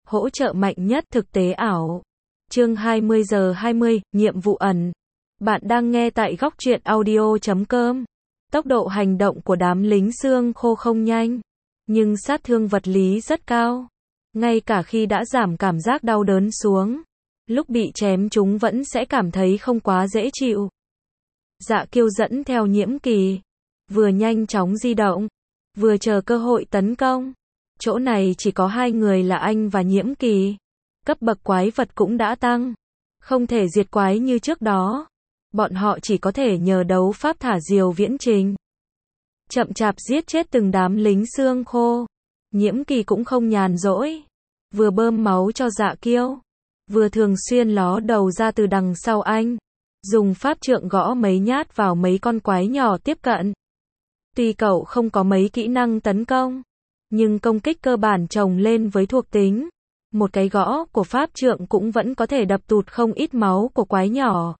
Hỗ trợ mạnh nhất thực tế ảo. Chương 20 giờ 20, nhiệm vụ ẩn. Bạn đang nghe tại góc truyện audio.com. Tốc độ hành động của đám lính xương khô không nhanh, nhưng sát thương vật lý rất cao. Ngay cả khi đã giảm cảm giác đau đớn xuống, lúc bị chém chúng vẫn sẽ cảm thấy không quá dễ chịu. Dạ Kiêu dẫn theo Nhiễm Kỳ, vừa nhanh chóng di động, vừa chờ cơ hội tấn công. Chỗ này chỉ có hai người là anh và Nhiễm Kỳ. Cấp bậc quái vật cũng đã tăng, không thể diệt quái như trước đó. Bọn họ chỉ có thể nhờ đấu pháp thả diều viễn trình, chậm chạp giết chết từng đám lính xương khô. Nhiễm Kỳ cũng không nhàn rỗi, vừa bơm máu cho Dạ Kiêu, vừa thường xuyên ló đầu ra từ đằng sau anh, dùng pháp trượng gõ mấy nhát vào mấy con quái nhỏ tiếp cận. Tuy cậu không có mấy kỹ năng tấn công, nhưng công kích cơ bản chồng lên với thuộc tính, một cái gõ của pháp trượng cũng vẫn có thể đập tụt không ít máu của quái nhỏ.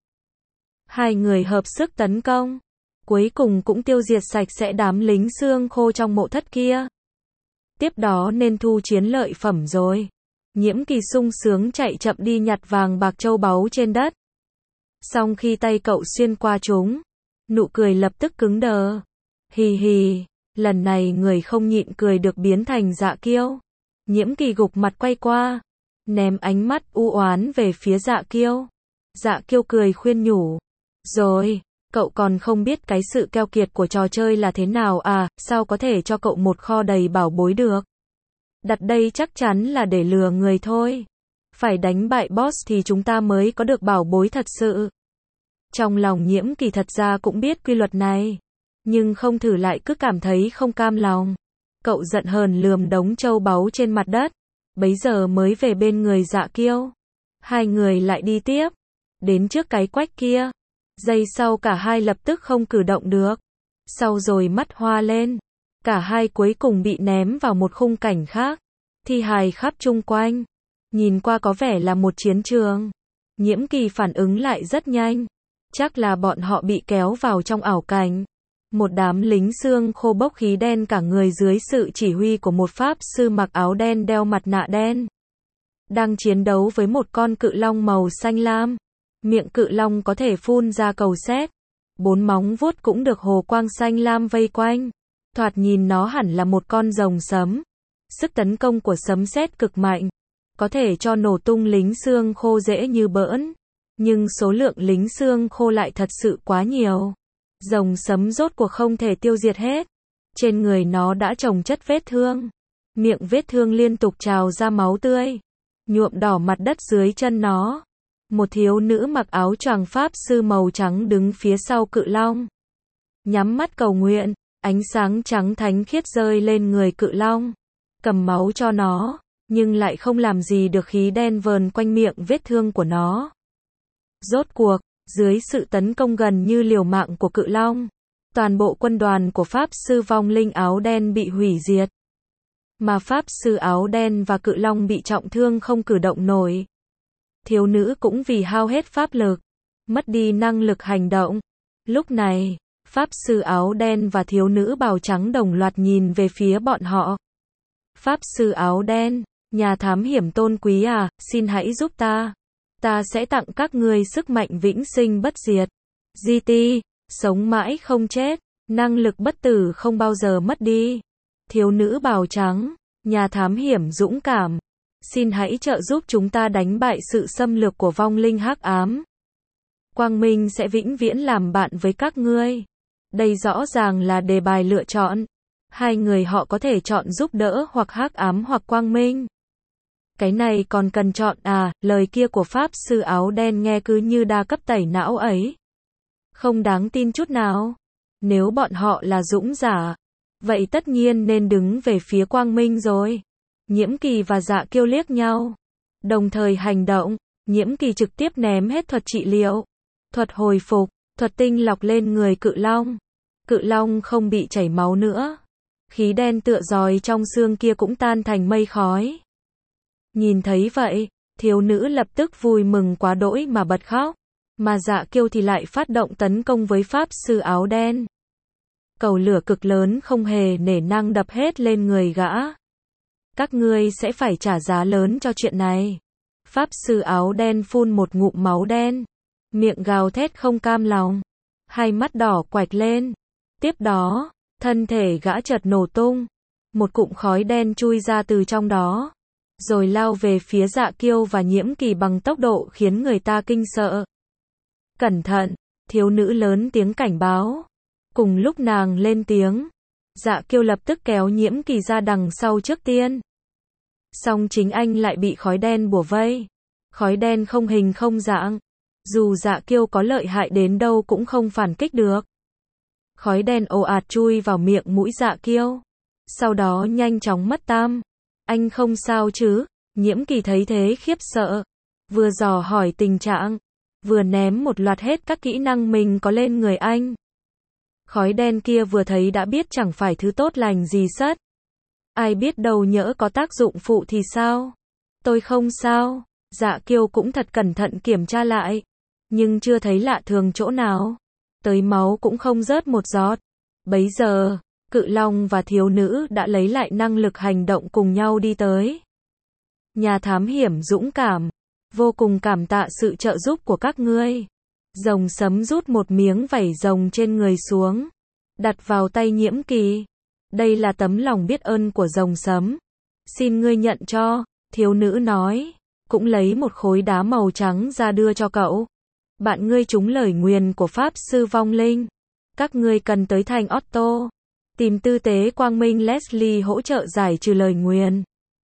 Hai người hợp sức tấn công, cuối cùng cũng tiêu diệt sạch sẽ đám lính xương khô trong mộ thất kia. Tiếp đó nên thu chiến lợi phẩm rồi. Nhiễm Kỳ sung sướng chạy chậm đi nhặt vàng bạc châu báu trên đất. Xong khi tay cậu xuyên qua chúng, nụ cười lập tức cứng đờ. Hì hì, lần này người không nhịn cười được biến thành Dạ Kiêu. Nhiễm Kỳ gục mặt quay qua, ném ánh mắt u oán về phía Dạ Kiêu. Dạ Kiêu cười khuyên nhủ. Rồi, cậu còn không biết cái sự keo kiệt của trò chơi là thế nào à, sao có thể cho cậu một kho đầy bảo bối được. Đặt đây chắc chắn là để lừa người thôi. Phải đánh bại boss thì chúng ta mới có được bảo bối thật sự. Trong lòng Nhiễm Kỳ thật ra cũng biết quy luật này, nhưng không thử lại cứ cảm thấy không cam lòng. Cậu giận hờn lườm đống châu báu trên mặt đất, bấy giờ mới về bên người Dạ Kiêu. Hai người lại đi tiếp, đến trước cái quách kia. Giây sau cả hai lập tức không cử động được. Sau rồi mắt hoa lên, cả hai cuối cùng bị ném vào một khung cảnh khác. Thi hài khắp chung quanh, nhìn qua có vẻ là một chiến trường. Nhiễm Kỳ phản ứng lại rất nhanh, chắc là bọn họ bị kéo vào trong ảo cảnh. Một đám lính xương khô bốc khí đen cả người dưới sự chỉ huy của một pháp sư mặc áo đen đeo mặt nạ đen, đang chiến đấu với một con cự long màu xanh lam. Miệng cự long có thể phun ra cầu sét, bốn móng vuốt cũng được hồ quang xanh lam vây quanh. Thoạt nhìn nó hẳn là một con rồng sấm. Sức tấn công của sấm sét cực mạnh, có thể cho nổ tung lính xương khô dễ như bỡn. Nhưng số lượng lính xương khô lại thật sự quá nhiều. Rồng sấm rốt cuộc không thể tiêu diệt hết. Trên người nó đã chồng chất vết thương. Miệng vết thương liên tục trào ra máu tươi, nhuộm đỏ mặt đất dưới chân nó. Một thiếu nữ mặc áo choàng pháp sư màu trắng đứng phía sau cự long, nhắm mắt cầu nguyện, ánh sáng trắng thánh khiết rơi lên người cự long, cầm máu cho nó, nhưng lại không làm gì được khí đen vờn quanh miệng vết thương của nó. Rốt cuộc, dưới sự tấn công gần như liều mạng của cự long, toàn bộ quân đoàn của pháp sư vong linh áo đen bị hủy diệt. Mà pháp sư áo đen và cự long bị trọng thương không cử động nổi. Thiếu nữ cũng vì hao hết pháp lực, mất đi năng lực hành động. Lúc này, pháp sư áo đen và thiếu nữ bào trắng đồng loạt nhìn về phía bọn họ. Pháp sư áo đen, nhà thám hiểm tôn quý à, xin hãy giúp ta. Ta sẽ tặng các ngươi sức mạnh vĩnh sinh bất diệt. GT, sống mãi không chết, năng lực bất tử không bao giờ mất đi. Thiếu nữ bào trắng, nhà thám hiểm dũng cảm, xin hãy trợ giúp chúng ta đánh bại sự xâm lược của vong linh hắc ám. Quang minh sẽ vĩnh viễn làm bạn với các ngươi. Đây rõ ràng là đề bài lựa chọn. Hai người họ có thể chọn giúp đỡ hoặc hắc ám hoặc quang minh. Cái này còn cần chọn à, lời kia của pháp sư áo đen nghe cứ như đa cấp tẩy não ấy. Không đáng tin chút nào. Nếu bọn họ là dũng giả, vậy tất nhiên nên đứng về phía quang minh rồi. Nhiễm Kỳ và Dạ Kiêu liếc nhau, đồng thời hành động. Nhiễm Kỳ trực tiếp ném hết thuật trị liệu, thuật hồi phục, thuật tinh lọc lên người cự long. Cự long không bị chảy máu nữa. Khí đen tựa giòi trong xương kia cũng tan thành mây khói. Nhìn thấy vậy, thiếu nữ lập tức vui mừng quá đỗi mà bật khóc. Mà Dạ Kiêu thì lại phát động tấn công với pháp sư áo đen. Cầu lửa cực lớn không hề nể nang đập hết lên người gã. Các ngươi sẽ phải trả giá lớn cho chuyện này. Pháp sư áo đen phun một ngụm máu đen. Miệng gào thét không cam lòng. Hai mắt đỏ quạch lên. Tiếp đó, thân thể gã chợt nổ tung. Một cụm khói đen chui ra từ trong đó. Rồi lao về phía Dạ Kiêu và Nhiễm Kỳ bằng tốc độ khiến người ta kinh sợ. Cẩn thận, thiếu nữ lớn tiếng cảnh báo. Cùng lúc nàng lên tiếng, Dạ Kiêu lập tức kéo Nhiễm Kỳ ra đằng sau trước tiên. Song chính anh lại bị khói đen bủa vây. Khói đen không hình không dạng. Dù Dạ Kiêu có lợi hại đến đâu cũng không phản kích được. Khói đen ồ ạt chui vào miệng mũi Dạ Kiêu. Sau đó nhanh chóng mất tăm. Anh không sao chứ? Nhiễm Kỳ thấy thế khiếp sợ. Vừa dò hỏi tình trạng, vừa ném một loạt hết các kỹ năng mình có lên người anh. Khói đen kia vừa thấy đã biết chẳng phải thứ tốt lành gì sất. Ai biết đâu nhỡ có tác dụng phụ thì sao? Tôi không sao. Dạ Kiêu cũng thật cẩn thận kiểm tra lại. Nhưng chưa thấy lạ thường chỗ nào. Tới máu cũng không rớt một giọt. Bấy giờ, Cự Long và thiếu nữ đã lấy lại năng lực hành động cùng nhau đi tới. Nhà thám hiểm dũng cảm. Vô cùng cảm tạ sự trợ giúp của các ngươi. Rồng sấm rút một miếng vảy rồng trên người xuống. Đặt vào tay Nhiễm Kỳ. Đây là tấm lòng biết ơn của rồng sấm. Xin ngươi nhận cho, thiếu nữ nói. Cũng lấy một khối đá màu trắng ra đưa cho cậu. Bạn ngươi trúng lời nguyền của Pháp sư vong linh. Các ngươi cần tới thành Otto. Tìm tư tế quang minh Leslie hỗ trợ giải trừ lời nguyền.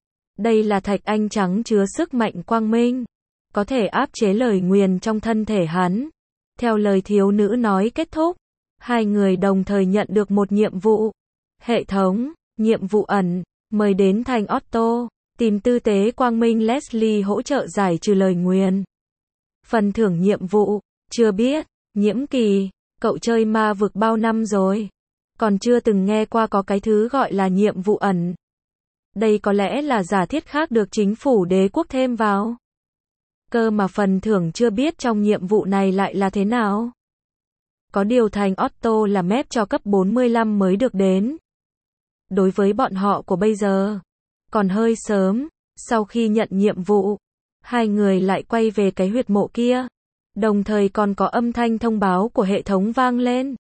Đây là thạch anh trắng chứa sức mạnh quang minh. Có thể áp chế lời nguyền trong thân thể hắn. Theo lời thiếu nữ nói kết thúc. Hai người đồng thời nhận được một nhiệm vụ. Hệ thống, nhiệm vụ ẩn, mời đến thành Otto. Tìm tư tế quang minh Leslie hỗ trợ giải trừ lời nguyền. Phần thưởng nhiệm vụ, chưa biết. Nhiễm Kỳ, cậu chơi ma vực bao năm rồi? Còn chưa từng nghe qua có cái thứ gọi là nhiệm vụ ẩn. Đây có lẽ là giả thiết khác được chính phủ đế quốc thêm vào. Cơ mà phần thưởng chưa biết trong nhiệm vụ này lại là thế nào. Có điều thành Otto là mép cho cấp 45 mới được đến. Đối với bọn họ của bây giờ, còn hơi sớm. Sau khi nhận nhiệm vụ, hai người lại quay về cái huyệt mộ kia. Đồng thời còn có âm thanh thông báo của hệ thống vang lên.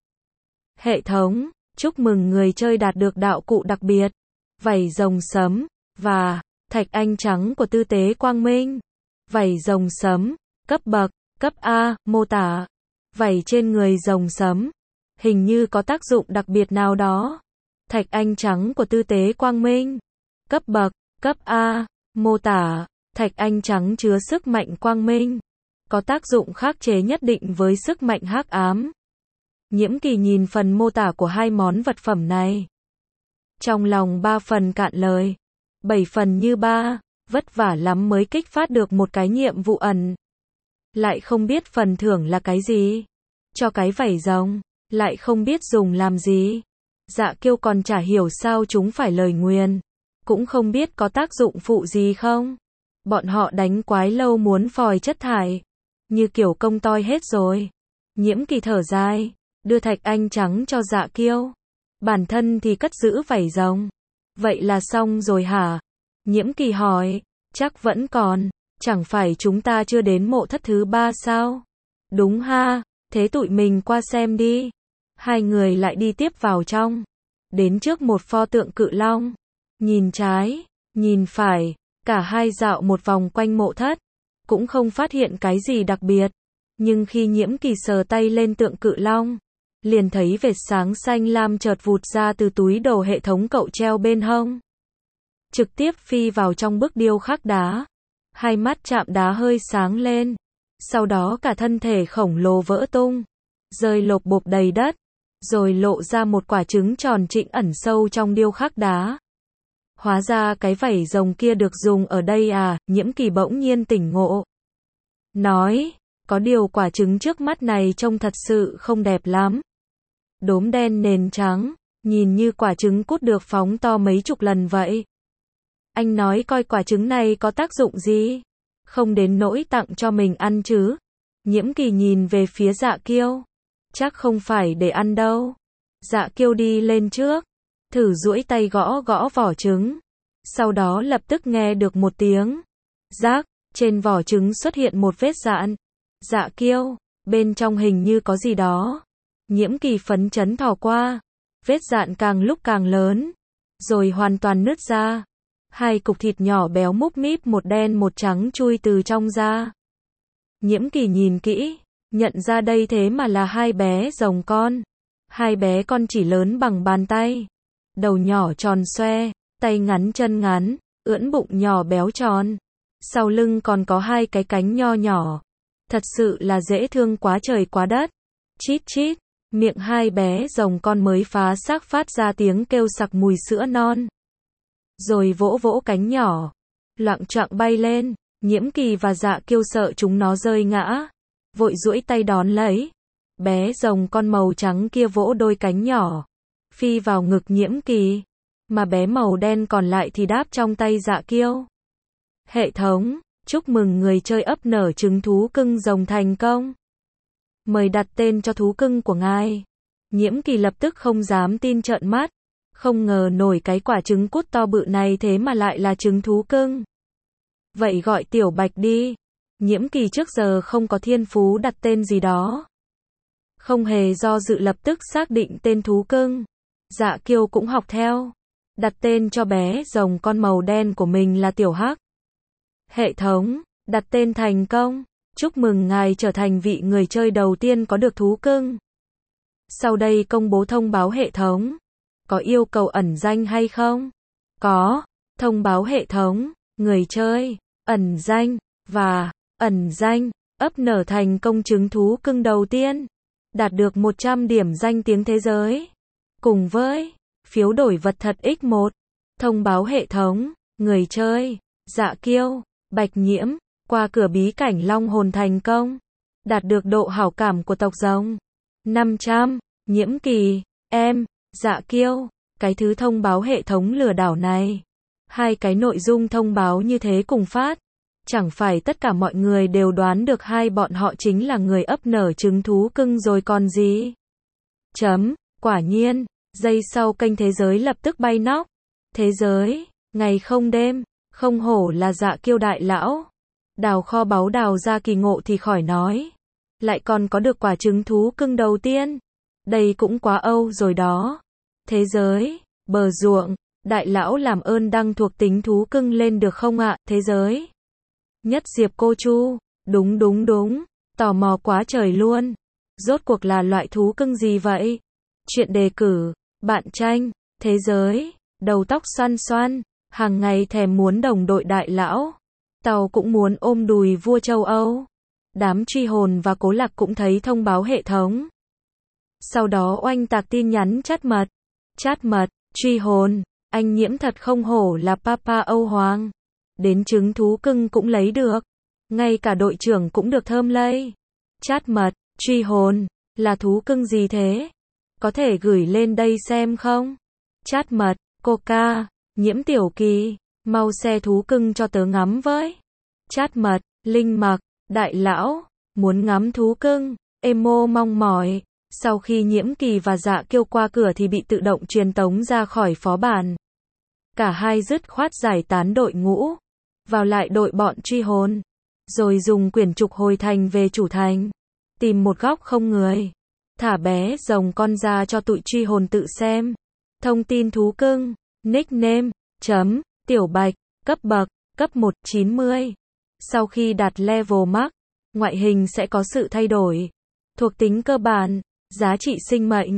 Hệ thống, chúc mừng người chơi đạt được đạo cụ đặc biệt. Vảy rồng sấm, và thạch anh trắng của tư tế quang minh. Vảy rồng sấm, cấp bậc, cấp A, mô tả. Vảy trên người rồng sấm. Hình như có tác dụng đặc biệt nào đó. Thạch anh trắng của tư tế quang minh. Cấp bậc, cấp A, mô tả. Thạch anh trắng chứa sức mạnh quang minh. Có tác dụng khắc chế nhất định với sức mạnh hắc ám. Nhiễm Kỳ nhìn phần mô tả của hai món vật phẩm này. Trong lòng 3 phần cạn lời. 7 phần như ba, vất vả lắm mới kích phát được một cái nhiệm vụ ẩn. Lại không biết phần thưởng là cái gì. Cho cái vảy rồng, lại không biết dùng làm gì. Dạ Kiêu còn chả hiểu sao chúng phải lời nguyền. Cũng không biết có tác dụng phụ gì không. Bọn họ đánh quái lâu muốn phòi chất thải. Như kiểu công toi hết rồi. Nhiễm Kỳ thở dài, đưa thạch anh trắng cho Dạ Kiêu. Bản thân thì cất giữ vảy rồng. Vậy là xong rồi hả? Nhiễm Kỳ hỏi, chắc vẫn còn. Chẳng phải chúng ta chưa đến mộ thất thứ 3 sao? Đúng ha, thế tụi mình qua xem đi. Hai người lại đi tiếp vào trong. Đến trước một pho tượng cự long. Nhìn trái, nhìn phải, cả hai dạo một vòng quanh mộ thất. Cũng không phát hiện cái gì đặc biệt. Nhưng khi Nhiễm Kỳ sờ tay lên tượng cự long, liền thấy vệt sáng xanh lam chợt vụt ra từ túi đồ hệ thống cậu treo bên hông. Trực tiếp phi vào trong bức điêu khắc đá. Hai mắt chạm đá hơi sáng lên. Sau đó cả thân thể khổng lồ vỡ tung. Rơi lộp bộp đầy đất. Rồi lộ ra một quả trứng tròn trĩnh ẩn sâu trong điêu khắc đá. Hóa ra cái vảy rồng kia được dùng ở đây à, Nhiễm Kỳ bỗng nhiên tỉnh ngộ. Nói, có điều quả trứng trước mắt này trông thật sự không đẹp lắm. Đốm đen nền trắng, nhìn như quả trứng cút được phóng to mấy chục lần vậy. Anh nói coi quả trứng này có tác dụng gì? Không đến nỗi tặng cho mình ăn chứ? Nhiễm Kỳ nhìn về phía Dạ Kiêu. Chắc không phải để ăn đâu. Dạ Kiêu đi lên trước, thử duỗi tay gõ gõ vỏ trứng. Sau đó lập tức nghe được một tiếng rác, trên vỏ trứng xuất hiện một vết dạn. Dạ Kiêu, bên trong hình như có gì đó. Nhiễm Kỳ phấn chấn thò qua, vết dạn càng lúc càng lớn, rồi hoàn toàn nứt ra. Hai cục thịt nhỏ béo múp míp, một đen một trắng chui từ trong ra. Nhiễm Kỳ nhìn kỹ, nhận ra đây thế mà là hai bé rồng con. Hai bé con chỉ lớn bằng bàn tay, đầu nhỏ tròn xoe, tay ngắn chân ngắn, ưỡn bụng nhỏ béo tròn. Sau lưng còn có hai cái cánh nho nhỏ. Thật sự là dễ thương quá trời quá đất. Chít chít, miệng hai bé rồng con mới phá xác phát ra tiếng kêu sặc mùi sữa non. Rồi vỗ vỗ cánh nhỏ, loạng choạng bay lên. Nhiễm Kỳ và Dạ Kiêu sợ chúng nó rơi ngã, vội duỗi tay đón lấy. Bé rồng con màu trắng kia vỗ đôi cánh nhỏ, phi vào ngực Nhiễm Kỳ, mà bé màu đen còn lại thì đáp trong tay Dạ Kiêu. Hệ thống, chúc mừng người chơi ấp nở trứng thú cưng rồng thành công. Mời đặt tên cho thú cưng của ngài. Nhiễm Kỳ lập tức không dám tin trợn mắt, không ngờ nổi cái quả trứng cút to bự này thế mà lại là trứng thú cưng. Vậy gọi Tiểu Bạch đi. Nhiễm Kỳ trước giờ không có thiên phú đặt tên gì đó. Không hề do dự lập tức xác định tên thú cưng. Dạ Kiêu cũng học theo, đặt tên cho bé rồng con màu đen của mình là Tiểu Hắc. Hệ thống, đặt tên thành công. Chúc mừng ngài trở thành vị người chơi đầu tiên có được thú cưng. Sau đây công bố thông báo hệ thống. Có yêu cầu ẩn danh hay không? Có. Thông báo hệ thống, người chơi, ẩn danh, và, ẩn danh, ấp nở thành công trứng thú cưng đầu tiên. Đạt được 100 điểm danh tiếng thế giới. Cùng với, phiếu đổi vật thật X1. Thông báo hệ thống, người chơi, Dạ Kiêu, Bạch Nhiễm, qua cửa bí cảnh long hồn thành công. Đạt được độ hảo cảm của tộc rồng 500, Nhiễm Kỳ, em, Dạ Kiêu. Cái thứ thông báo hệ thống lừa đảo này. Hai cái nội dung thông báo như thế cùng phát. Chẳng phải tất cả mọi người đều đoán được hai bọn họ chính là người ấp nở trứng thú cưng rồi còn gì. Quả nhiên, giây sau kênh thế giới lập tức bay nóc. Thế giới, ngày không đêm, không hổ là Dạ Kiêu đại lão. Đào kho báu đào ra kỳ ngộ thì khỏi nói. Lại còn có được quả trứng thú cưng đầu tiên. Đây cũng quá âu rồi đó. Thế giới, bờ ruộng, đại lão làm ơn đăng thuộc tính thú cưng lên được không ạ? Thế giới. Nhất Diệp Cô Chu, đúng, tò mò quá trời luôn. Rốt cuộc là loại thú cưng gì vậy? Chuyện đề cử, bạn tranh, thế giới, đầu tóc xoăn xoăn, hàng ngày thèm muốn đồng đội đại lão. Tàu cũng muốn ôm đùi vua châu Âu. Đám truy hồn và Cố Lạc cũng thấy thông báo hệ thống. Sau đó oanh tạc tin nhắn chat mật, truy hồn, anh Nhiễm thật không hổ là Papa Âu Hoàng. Đến trứng thú cưng cũng lấy được. Ngay cả đội trưởng cũng được thơm lây. Chat mật, truy hồn, là thú cưng gì thế? Có thể gửi lên đây xem không? Chat mật, Coca, Nhiễm Tiểu Kỳ, mau xe thú cưng cho tớ ngắm với. Chat mật, Linh Mặc, đại lão, muốn ngắm thú cưng, emo mong mỏi. Sau khi Nhiễm Kỳ và Dạ Kiêu qua cửa thì bị tự động truyền tống ra khỏi phó bản. Cả hai dứt khoát giải tán đội ngũ, vào lại đội bọn truy hồn, rồi dùng quyển trục hồi thành về chủ thành, tìm một góc không người, thả bé rồng con ra cho tụi truy hồn tự xem. Thông tin thú cưng, nickname, Tiểu Bạch, cấp bậc, cấp 190. Sau khi đạt level max, ngoại hình sẽ có sự thay đổi. Thuộc tính cơ bản, giá trị sinh mệnh,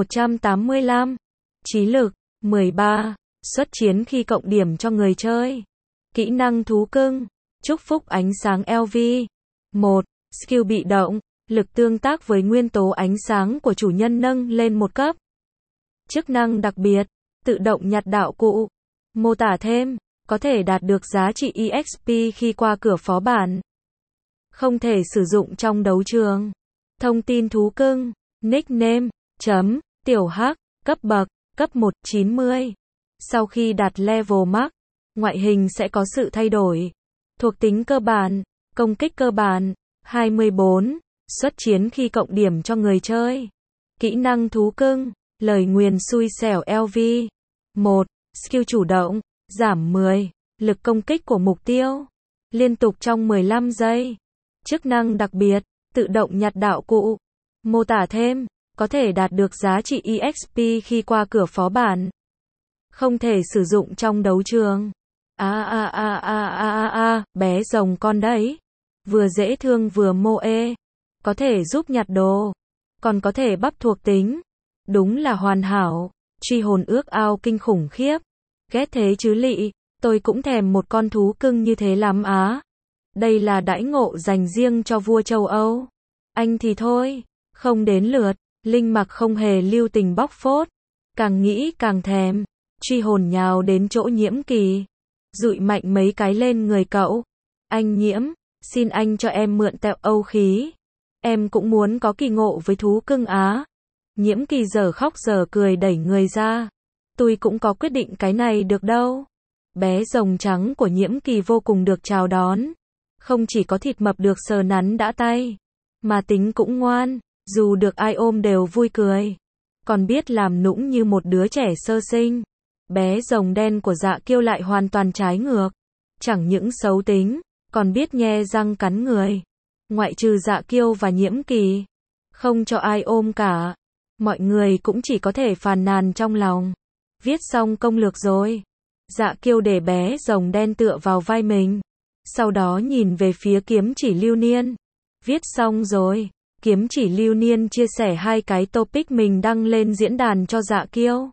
185. Trí lực, 13. Xuất chiến khi cộng điểm cho người chơi. Kỹ năng thú cưng, chúc phúc ánh sáng LV. 1. Skill bị động, lực tương tác với nguyên tố ánh sáng của chủ nhân nâng lên một cấp. Chức năng đặc biệt, tự động nhặt đạo cụ. Mô tả thêm, có thể đạt được giá trị EXP khi qua cửa phó bản. Không thể sử dụng trong đấu trường. Thông tin thú cưng, nickname, Tiểu Hắc, cấp bậc, cấp 190. Sau khi đạt level max, ngoại hình sẽ có sự thay đổi. Thuộc tính cơ bản, công kích cơ bản, 24. Xuất chiến khi cộng điểm cho người chơi. Kỹ năng thú cưng, lời nguyền xui xẻo LV. 1. Skill chủ động, Giảm 10. Lực công kích của mục tiêu. Liên tục trong 15 giây. Chức năng đặc biệt. Tự động nhặt đạo cụ. Mô tả thêm. Có thể đạt được giá trị EXP khi qua cửa phó bản. Không thể sử dụng trong đấu trường. Bé rồng con đấy. Vừa dễ thương vừa moe. Có thể giúp nhặt đồ. Còn có thể bắp thuộc tính. Đúng là hoàn hảo. Truy hồn ước ao kinh khủng khiếp. Ghét thế chứ lị. Tôi cũng thèm một con thú cưng như thế lắm á. Đây là đãi ngộ dành riêng cho vua châu Âu. Anh thì thôi. Không đến lượt. Linh Mặc không hề lưu tình bóc phốt. Càng nghĩ càng thèm. Truy hồn nhào đến chỗ Nhiễm Kỳ. Dụi mạnh mấy cái lên người cậu. Anh Nhiễm, xin anh cho em mượn tẹo âu khí. Em cũng muốn có kỳ ngộ với thú cưng á. Nhiễm Kỳ giờ khóc giờ cười đẩy người ra. Tôi cũng có quyết định cái này được đâu. Bé rồng trắng của Nhiễm Kỳ vô cùng được chào đón. Không chỉ có thịt mập được sờ nắn đã tay, mà tính cũng ngoan, dù được ai ôm đều vui cười. Còn biết làm nũng như một đứa trẻ sơ sinh. Bé rồng đen của Dạ Kiêu lại hoàn toàn trái ngược. Chẳng những xấu tính, còn biết nhe răng cắn người. Ngoại trừ Dạ Kiêu và Nhiễm Kỳ, không cho ai ôm cả. Mọi người cũng chỉ có thể phàn nàn trong lòng. Viết xong công lược rồi. Dạ Kiêu để bé rồng đen tựa vào vai mình. Sau đó nhìn về phía Kiếm Chỉ Lưu Niên. Viết xong rồi. Kiếm Chỉ Lưu Niên chia sẻ 2 cái topic mình đăng lên diễn đàn cho Dạ Kiêu.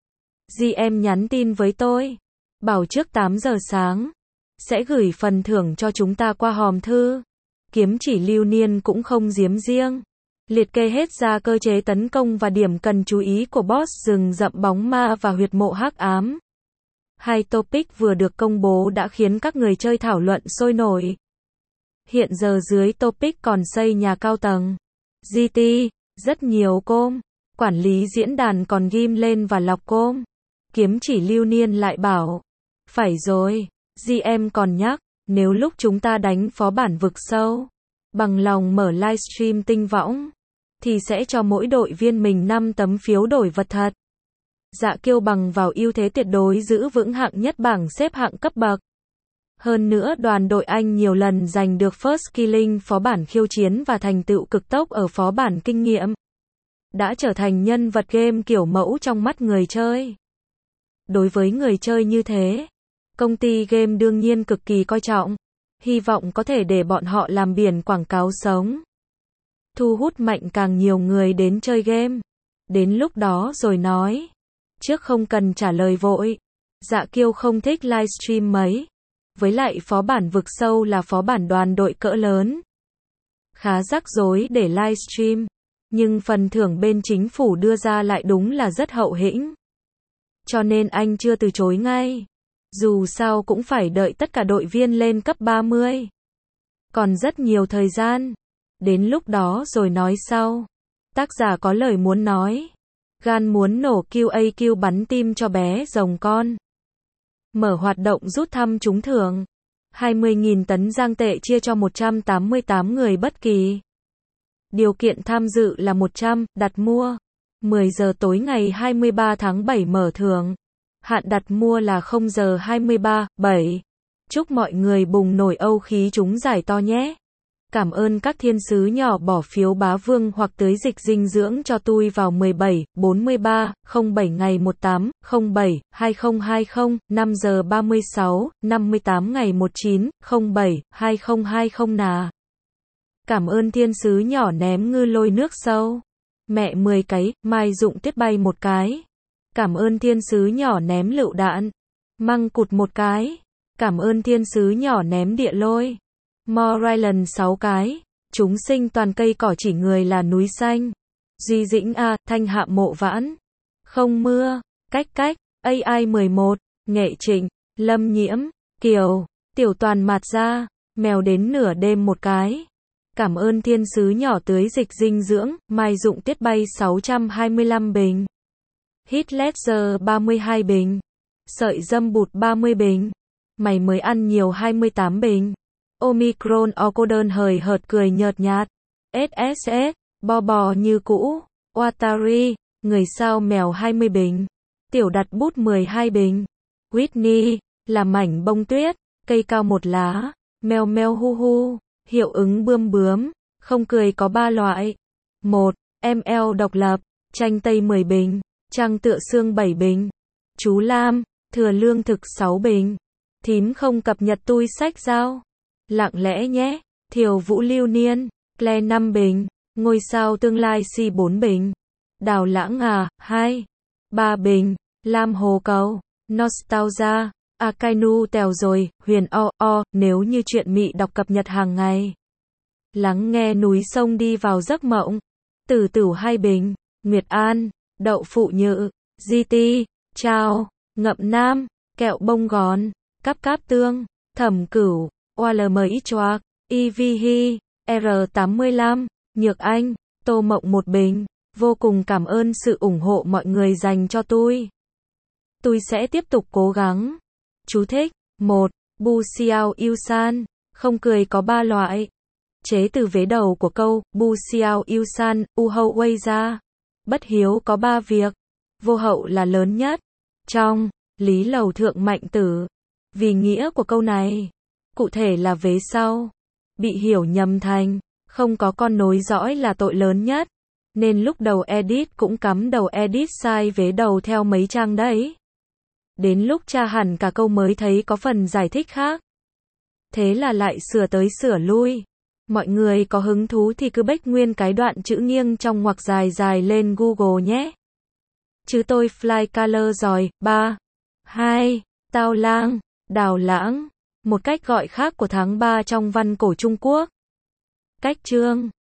GM nhắn tin với tôi. Bảo trước 8 giờ sáng. Sẽ gửi phần thưởng cho chúng ta qua hòm thư. Kiếm Chỉ Lưu Niên cũng không giếm riêng. Liệt kê hết ra cơ chế tấn công và điểm cần chú ý của boss rừng rậm bóng ma và huyệt mộ hắc ám. 2 topic vừa được công bố đã khiến các người chơi thảo luận sôi nổi. Hiện giờ dưới topic còn xây nhà cao tầng. GT, rất nhiều com. Quản lý diễn đàn còn ghim lên và lọc com. Kiếm Chỉ Lưu Niên lại bảo. Phải rồi, GM còn nhắc, nếu lúc chúng ta đánh phó bản vực sâu, bằng lòng mở livestream tinh võng, thì sẽ cho mỗi đội viên mình 5 tấm phiếu đổi vật thật. Dạ Kiêu bằng vào ưu thế tuyệt đối giữ vững hạng nhất bảng xếp hạng cấp bậc. Hơn nữa đoàn đội Anh nhiều lần giành được First Killing phó bản khiêu chiến và thành tựu cực tốc ở phó bản kinh nghiệm. Đã trở thành nhân vật game kiểu mẫu trong mắt người chơi. Đối với người chơi như thế, công ty game đương nhiên cực kỳ coi trọng. Hy vọng có thể để bọn họ làm biển quảng cáo sống. Thu hút mạnh càng nhiều người đến chơi game. Đến lúc đó rồi nói. Trước không cần trả lời vội. Dạ Kiêu không thích livestream mấy. Với lại phó bản vực sâu là phó bản đoàn đội cỡ lớn. Khá rắc rối để livestream. Nhưng phần thưởng bên chính phủ đưa ra lại đúng là rất hậu hĩnh. Cho nên anh chưa từ chối ngay. Dù sao cũng phải đợi tất cả đội viên lên cấp 30. Còn rất nhiều thời gian. Đến lúc đó rồi nói sau. Tác giả có lời muốn nói. Gan muốn nổ QAQ bắn tim cho bé rồng con. Mở hoạt động rút thăm trúng thưởng. 20.000 tấn giang tệ chia cho 188 người bất kỳ. Điều kiện tham dự là 100, đặt mua. 10 giờ tối ngày 23 tháng 7 mở thưởng. Hạn đặt mua là 0 giờ 23/7. Chúc mọi người bùng nổi âu khí trúng giải to nhé. Cảm ơn các thiên sứ nhỏ bỏ phiếu bá vương hoặc tưới dịch dinh dưỡng cho tôi vào 17/43/07 ngày 18/07/2020, 5 giờ 36/58 ngày 19/07/2020 nà. Cảm ơn thiên sứ nhỏ ném ngư lôi nước sâu. Mẹ 10 cái, Mai Dụng Tuyết bay 1 cái. Cảm ơn thiên sứ nhỏ ném lựu đạn. Măng cụt 1 cái. Cảm ơn thiên sứ nhỏ ném địa lôi. Moryland 6 cái. Chúng sinh toàn cây cỏ chỉ người là núi xanh. Duy Dĩnh A, Thanh Hạ Mộ Vãn. Không mưa. Cách. AI 11. Nghệ Trịnh. Lâm Nhiễm. Kiều. Tiểu Toàn Mạt Ra. Mèo đến nửa đêm 1 cái. Cảm ơn thiên sứ nhỏ tưới dịch dinh dưỡng. Mai Dụng Tiết bay 625 bình. Hit Ledger 32 bình. Sợi dâm bụt 30 bình. Mày mới ăn nhiều 28 bình. Omicron Ocodon hời hợt cười nhợt nhạt. SSS, bò như cũ. Watari, người sao mèo 20 bình. Tiểu đặt bút 12 bình. Whitney, là mảnh bông tuyết, cây cao một lá, meo meo hu hu, hiệu ứng bươm bướm, không cười có 3 loại. 1. ML độc lập, chanh tây 10 bình, trăng tựa xương 7 bình. Chú Lam, thừa lương thực 6 bình. Thím không cập nhật tui sách giao. Lặng lẽ nhé, Thiều Vũ Lưu Niên, Cle 5 bình, ngôi sao tương lai si 4 bình. Đào Lãng 2, 3 bình, Lam Hồ Cầu, Nostalgia, Akainu tèo rồi, Huyền nếu như chuyện mị đọc cập nhật hàng ngày. Lắng nghe núi sông đi vào giấc mộng. Tử Tửu 2 bình, Nguyệt An, Đậu Phụ Nhự, GT, Chao, Ngậm Nam, Kẹo Bông Gòn, Cáp Cáp Tương, Thẩm Cửu, OLMX Choạc, EVH, R85, Nhược Anh, Tô Mộng 1 bình. Vô cùng cảm ơn sự ủng hộ mọi người dành cho tôi. Tôi sẽ tiếp tục cố gắng. Chú thích. 1. Bu Xiao Yêu San, không cười có 3 loại. Chế từ vế đầu của câu Bu Xiao Yêu San, U Hậu Wei ra. Bất hiếu có 3 việc. Vô hậu là lớn nhất. Trong Lý Lầu Thượng Mạnh Tử. Vì nghĩa của câu này, cụ thể là vế sau, bị hiểu nhầm thành không có con nối dõi là tội lớn nhất. Nên lúc đầu edit cũng cắm đầu edit sai vế đầu theo mấy trang đấy. Đến lúc tra hẳn cả câu mới thấy có phần giải thích khác. Thế là lại sửa tới sửa lui. Mọi người có hứng thú thì cứ bách nguyên cái đoạn chữ nghiêng trong ngoặc dài dài lên Google nhé. Chứ tôi fly color rồi. 3. 2. Tao lang, Đào Lãng. Một cách gọi khác của tháng 3 trong văn cổ Trung Quốc. Cách chương